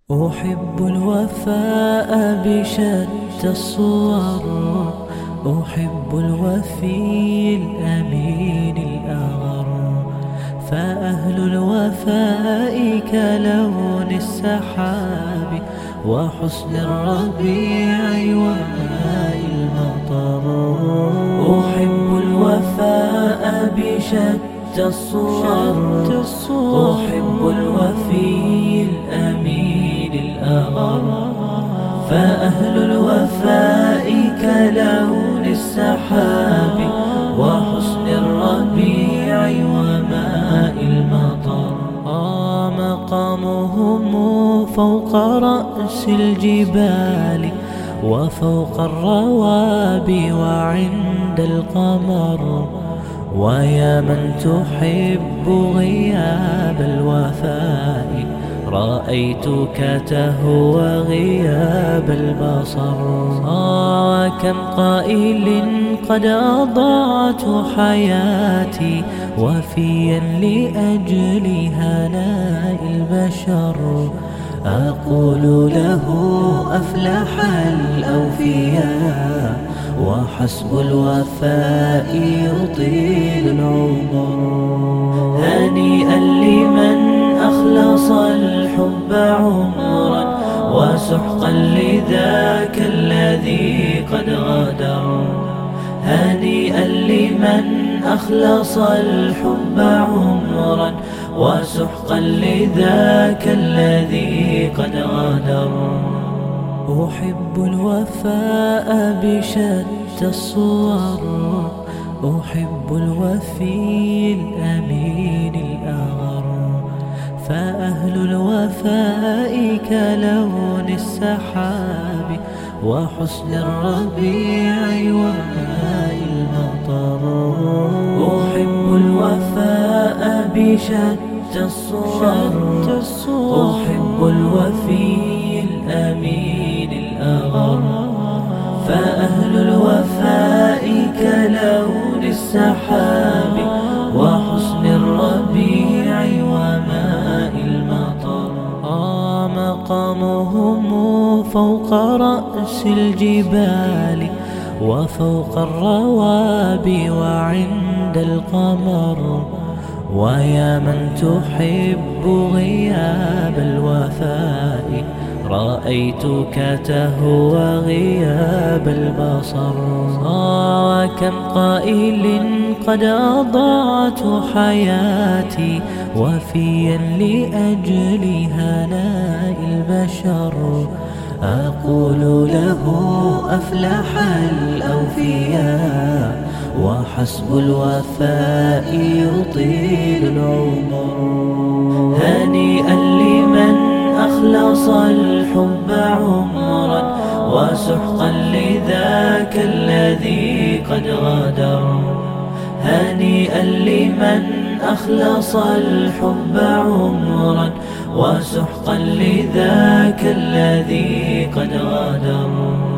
أحب الوفاء بشتى الصور، أحب الوفي الأمين الأغر، فأهل الوفاء كلون السحاب وحسن الربيع وماء المطر. أحب الوفاء بشتى الصور، أحب الوفي الأمين الأغر، فأهل الوفاء كلون السحاب وحسن الربيع وماء المطر. مقامهم فوق رأس الجبال وفوق الروابي وعند القمر، ويا من تحب غياب الوفاء رأيتك تهوى غياب البصر. وكم قائل قد أضعت حياتي وفيا لأجل هناء البشر، أقول له أفلح الأوفياء وحسب الوفاء يطيل العمر. هنيئا لمن أخلص الحب عمرا وسحقا لذاك الذي قد غدر. هنيئا لمن أخلص الحب عمرا وسحقا لذاك الذي قد غدر. أحب الوفاء بشتى الصور، أحب الوفي الأمين الأغر، فأهل الوفاء كلون السحاب وحسن الربيع وماء المطر. أحب الوفاء بشتى الصور، أحب الوفي الأمين الأغر، فأهل الوفاء كلون السحاب وحسن الربيع وماء المطر. مقامهم فوق رأس الجبال وفوق الروابي وعند القمر، ويا من تحب غياب الوفاء رأيتك تهوى غياب البصر. وكم قائل قد أضعت حياتي وفيا لأجل هناء البشر، أقول له أفلح الأوفياء وحسب الوفاء يطيل العمر. هنيئا لمن أخلص الحب عمرا وسحقا لذاك الذي قد غدر. هنيئا لمن أخلص الحب عمرا وسحقا لذاك الذي قد غدر.